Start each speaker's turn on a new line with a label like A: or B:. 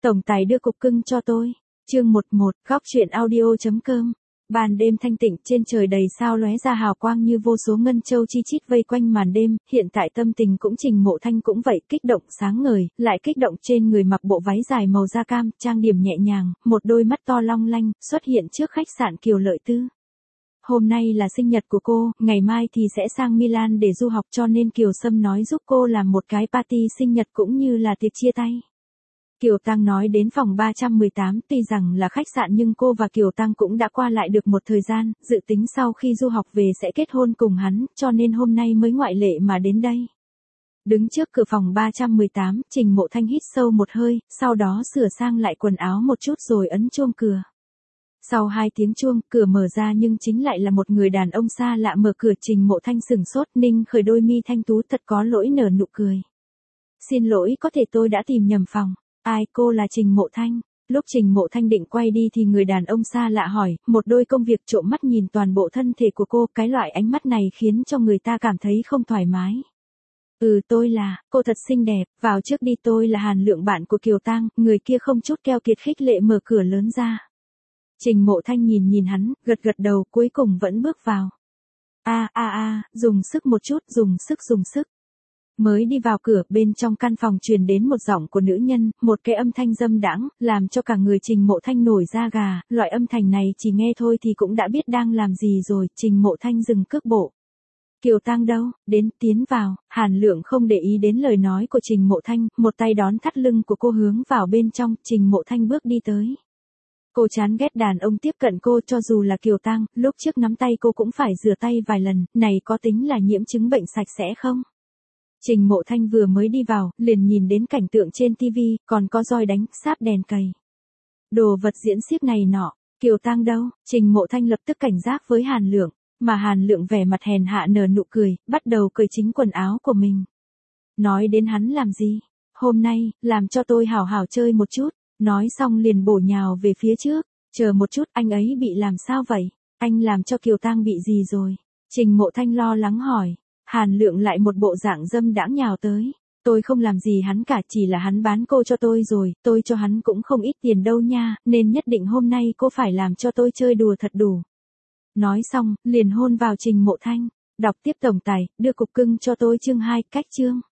A: Tổng tài đưa cục cưng cho tôi. Chương 11, góc truyện audio.com. Ban đêm thanh tịnh, trên trời đầy sao lóe ra hào quang như vô số ngân châu chi chít vây quanh màn đêm, hiện tại tâm tình cũng Trình Mộ Thanh cũng vậy, kích động sáng ngời, lại kích động trên người mặc bộ váy dài màu da cam, trang điểm nhẹ nhàng, một đôi mắt to long lanh, xuất hiện trước khách sạn Kiều Lợi Tư. Hôm nay là sinh nhật của cô, ngày mai thì sẽ sang Milan để du học cho nên Kiều Sâm nói giúp cô làm một cái party sinh nhật cũng như là tiệc chia tay. Kiều Tăng nói đến phòng 318, tuy rằng là khách sạn nhưng cô và Kiều Tăng cũng đã qua lại được một thời gian, dự tính sau khi du học về sẽ kết hôn cùng hắn, cho nên hôm nay mới ngoại lệ mà đến đây. Đứng trước cửa phòng 318, Trình Mộ Thanh hít sâu một hơi, sau đó sửa sang lại quần áo một chút rồi ấn chuông cửa. Sau 2 tiếng chuông, cửa mở ra nhưng chính lại là một người đàn ông xa lạ mở cửa. Trình Mộ Thanh sửng sốt, ninh khởi đôi mi thanh tú thật có lỗi nở nụ cười. Xin lỗi, có thể tôi đã tìm nhầm phòng. Ai, cô là Trình Mộ Thanh? Lúc Trình Mộ Thanh định quay đi thì người đàn ông xa lạ hỏi, một đôi công việc trộm mắt nhìn toàn bộ thân thể của cô, cái loại ánh mắt này khiến cho người ta cảm thấy không thoải mái. Tôi là, cô thật xinh đẹp, vào trước đi, tôi là Hàn Lượng, bạn của Kiều Tăng. Người kia không chút keo kiệt khích lệ mở cửa lớn ra. Trình Mộ Thanh nhìn hắn, gật đầu, cuối cùng vẫn bước vào. Dùng sức một chút, dùng sức. Mới đi vào cửa, bên trong căn phòng truyền đến một giọng của nữ nhân, một cái âm thanh dâm đãng, làm cho cả người Trình Mộ Thanh nổi da gà, loại âm thanh này chỉ nghe thôi thì cũng đã biết đang làm gì rồi. Trình Mộ Thanh dừng cước bộ. Kiều Tăng đâu? Đến, tiến vào. Hàn Lượng không để ý đến lời nói của Trình Mộ Thanh, một tay đón thắt lưng của cô hướng vào bên trong. Trình Mộ Thanh bước đi tới. Cô chán ghét đàn ông tiếp cận cô, cho dù là Kiều Tăng, lúc trước nắm tay cô cũng phải rửa tay vài lần, này có tính là nhiễm chứng bệnh sạch sẽ không? Trình Mộ Thanh vừa mới đi vào, liền nhìn đến cảnh tượng trên TV, còn có roi đánh, sáp đèn cầy. Đồ vật diễn xiếc này nọ, Kiều Tăng đâu? Trình Mộ Thanh lập tức cảnh giác với Hàn Lượng, mà Hàn Lượng vẻ mặt hèn hạ nở nụ cười, bắt đầu cởi chính quần áo của mình. Nói đến hắn làm gì? Hôm nay, làm cho tôi hảo hảo chơi một chút. Nói xong liền bổ nhào về phía trước. Chờ một chút, anh ấy bị làm sao vậy? Anh làm cho Kiều Tăng bị gì rồi? Trình Mộ Thanh lo lắng hỏi. Hàn Lượng lại một bộ dạng dâm đãng nhào tới. Tôi không làm gì hắn cả, chỉ là hắn bán cô cho tôi rồi, tôi cho hắn cũng không ít tiền đâu nha, nên nhất định hôm nay cô phải làm cho tôi chơi đùa thật đủ. Nói xong, liền hôn vào Trình Mộ Thanh. Đọc tiếp tổng tài, đưa cục cưng cho tôi chương 2, cách chương.